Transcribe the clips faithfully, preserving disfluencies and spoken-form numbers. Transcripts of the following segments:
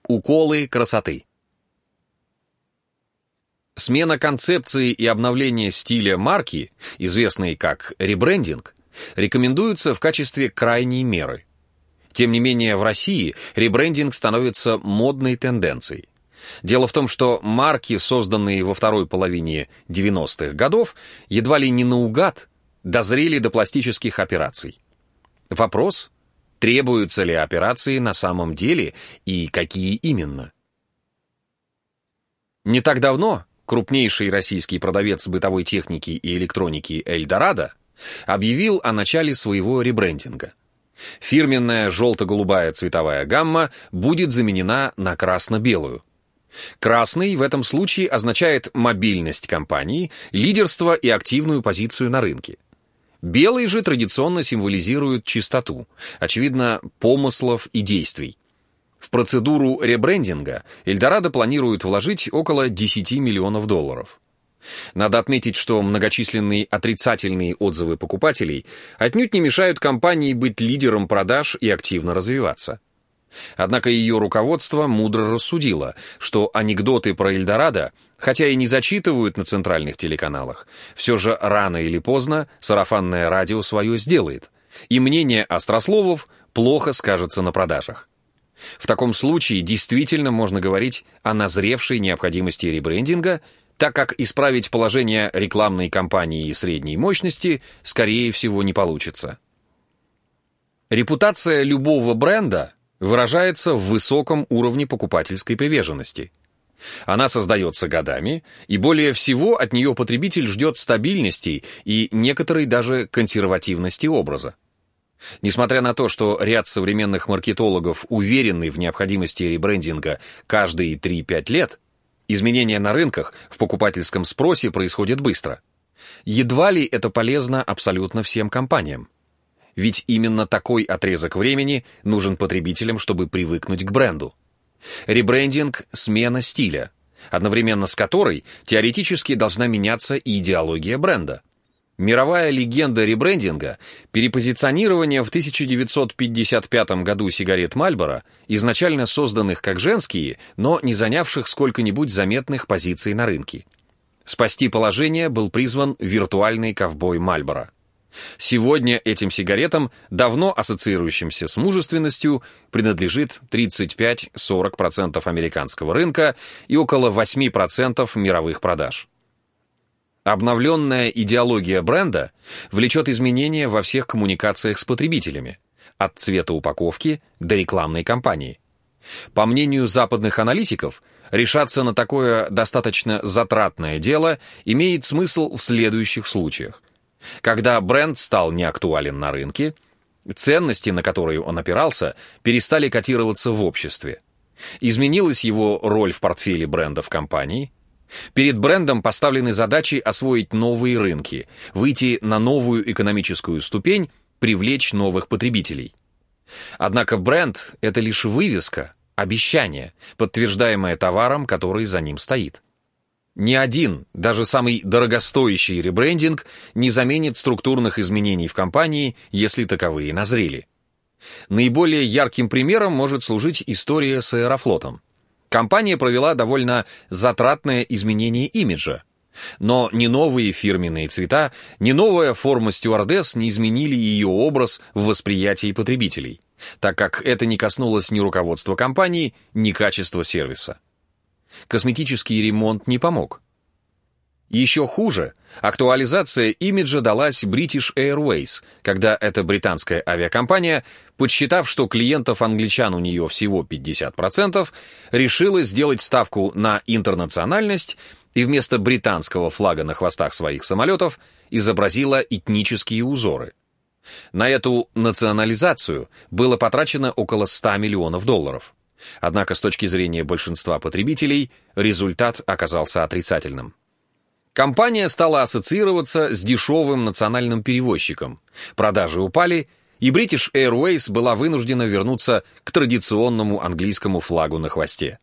Уколы красоты. Смена концепции и обновление стиля марки, известной как ребрендинг, рекомендуются в качестве крайней меры. Тем не менее, в России ребрендинг становится модной тенденцией. Дело в том, что марки, созданные во второй половине девяностых годов, едва ли не наугад дозрели до пластических операций. Вопрос: требуются ли операции на самом деле и какие именно? Не так давно крупнейший российский продавец бытовой техники и электроники «Эльдорадо» объявил о начале своего ребрендинга. Фирменная желто-голубая цветовая гамма будет заменена на красно-белую. Красный в этом случае означает мобильность компании, лидерство и активную позицию на рынке. Белый же традиционно символизирует чистоту, очевидно, помыслов и действий. В процедуру ребрендинга Эльдорадо планирует вложить около десяти миллионов долларов. Надо отметить, что многочисленные отрицательные отзывы покупателей отнюдь не мешают компании быть лидером продаж и активно развиваться. Однако ее руководство мудро рассудило, что анекдоты про Эльдорадо, хотя и не зачитывают на центральных телеканалах, все же рано или поздно сарафанное радио свое сделает, и мнение острословов плохо скажется на продажах. В таком случае действительно можно говорить о назревшей необходимости ребрендинга, так как исправить положение рекламной кампании средней мощности, скорее всего, не получится. Репутация любого бренда выражается в высоком уровне покупательской приверженности. Она создается годами, и более всего от нее потребитель ждет стабильности и некоторой даже консервативности образа. Несмотря на то, что ряд современных маркетологов уверены в необходимости ребрендинга каждые три-пять лет, изменения на рынках в покупательском спросе происходят быстро. Едва ли это полезно абсолютно всем компаниям. Ведь именно такой отрезок времени нужен потребителям, чтобы привыкнуть к бренду. Ребрендинг – смена стиля, одновременно с которой теоретически должна меняться и идеология бренда. Мировая легенда ребрендинга – перепозиционирование в тысяча девятьсот пятьдесят пятом году сигарет Marlboro, изначально созданных как женские, но не занявших сколько-нибудь заметных позиций на рынке. Спасти положение был призван виртуальный ковбой Marlboro. Сегодня этим сигаретам, давно ассоциирующимся с мужественностью, принадлежит тридцать пять - сорок процентов американского рынка и около восемь процентов мировых продаж. Обновленная идеология бренда влечет изменения во всех коммуникациях с потребителями, от цвета упаковки до рекламной кампании. По мнению западных аналитиков, решаться на такое достаточно затратное дело имеет смысл в следующих случаях. Когда бренд стал неактуален на рынке, ценности, на которые он опирался, перестали котироваться в обществе. Изменилась его роль в портфеле бренда в компании. Перед брендом поставлены задачи освоить новые рынки, выйти на новую экономическую ступень, привлечь новых потребителей. Однако бренд – это лишь вывеска, обещание, подтверждаемое товаром, который за ним стоит. Ни один, даже самый дорогостоящий ребрендинг не заменит структурных изменений в компании, если таковые назрели. Наиболее ярким примером может служить история с Аэрофлотом. Компания провела довольно затратное изменение имиджа. Но ни новые фирменные цвета, ни новая форма стюардесс не изменили ее образ в восприятии потребителей, так как это не коснулось ни руководства компании, ни качества сервиса. Косметический ремонт не помог. Еще хуже, актуализация имиджа далась British Airways, когда эта британская авиакомпания, подсчитав, что клиентов-англичан у нее всего пятьдесят процентов, решила сделать ставку на интернациональность и вместо британского флага на хвостах своих самолетов изобразила этнические узоры. На эту национализацию было потрачено около ста миллионов долларов. Однако с точки зрения большинства потребителей результат оказался отрицательным. Компания стала ассоциироваться с дешевым национальным перевозчиком, продажи упали, и British Airways была вынуждена вернуться к традиционному английскому флагу на хвосте.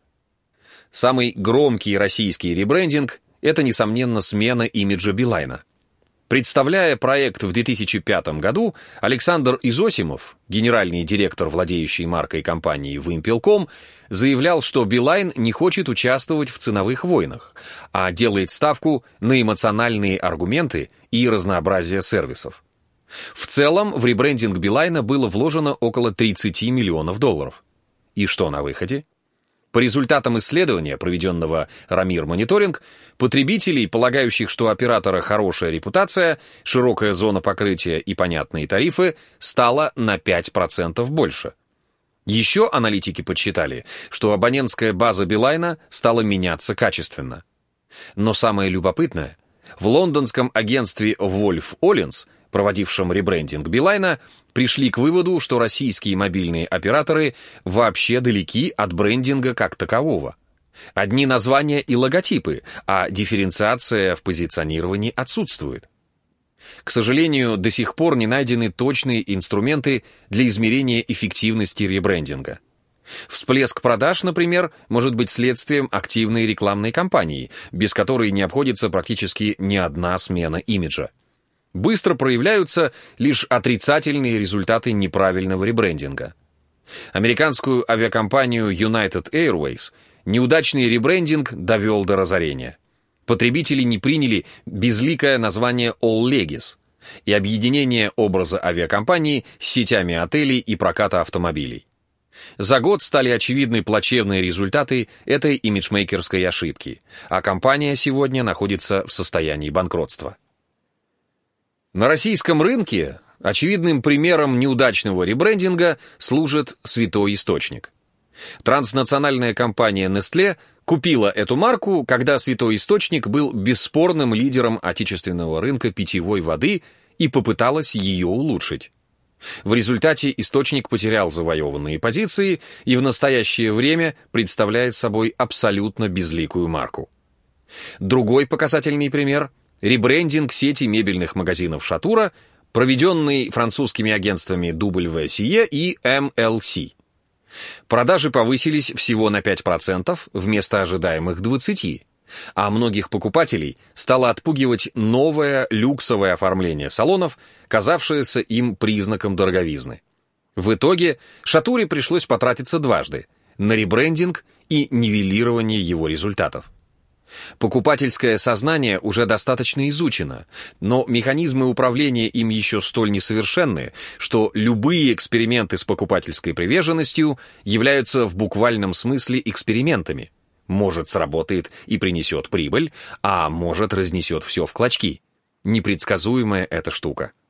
Самый громкий российский ребрендинг – это, несомненно, смена имиджа Билайна. Представляя проект в две тысячи пятом году, Александр Изосимов, генеральный директор владеющей маркой компании Wimpel.com, заявлял, что Билайн не хочет участвовать в ценовых войнах, а делает ставку на эмоциональные аргументы и разнообразие сервисов. В целом, в ребрендинг Билайна было вложено около тридцати миллионов долларов. И что на выходе? По результатам исследования, проведенного Рамир Мониторинг, потребителей, полагающих, что у оператора хорошая репутация, широкая зона покрытия и понятные тарифы, стало на пять процентов больше. Еще аналитики подсчитали, что абонентская база Билайна стала меняться качественно. Но самое любопытное, в лондонском агентстве Wolff Olins, проводившем ребрендинг Билайна, пришли к выводу, что российские мобильные операторы вообще далеки от брендинга как такового. Одни названия и логотипы, а дифференциация в позиционировании отсутствует. К сожалению, до сих пор не найдены точные инструменты для измерения эффективности ребрендинга. Всплеск продаж, например, может быть следствием активной рекламной кампании, без которой не обходится практически ни одна смена имиджа. Быстро проявляются лишь отрицательные результаты неправильного ребрендинга. Американскую авиакомпанию United Airways неудачный ребрендинг довел до разорения. Потребители не приняли безликое название All Legis и объединение образа авиакомпании с сетями отелей и проката автомобилей. За год стали очевидны плачевные результаты этой имиджмейкерской ошибки, а компания сегодня находится в состоянии банкротства. На российском рынке очевидным примером неудачного ребрендинга служит Святой Источник. Транснациональная компания Nestlé купила эту марку, когда Святой Источник был бесспорным лидером отечественного рынка питьевой воды и попыталась ее улучшить. В результате Источник потерял завоеванные позиции и в настоящее время представляет собой абсолютно безликую марку. Другой показательный пример – ребрендинг сети мебельных магазинов «Шатура», проведенный французскими агентствами дабл ю си и и эм эл си. Продажи повысились всего на пять процентов вместо ожидаемых двадцати процентов, а многих покупателей стало отпугивать новое люксовое оформление салонов, казавшееся им признаком дороговизны. В итоге «Шатуре» пришлось потратиться дважды – на ребрендинг и нивелирование его результатов. Покупательское сознание уже достаточно изучено, но механизмы управления им еще столь несовершенны, что любые эксперименты с покупательской приверженностью являются в буквальном смысле экспериментами. Может, сработает и принесет прибыль, а может, разнесет все в клочки. Непредсказуемая эта штука.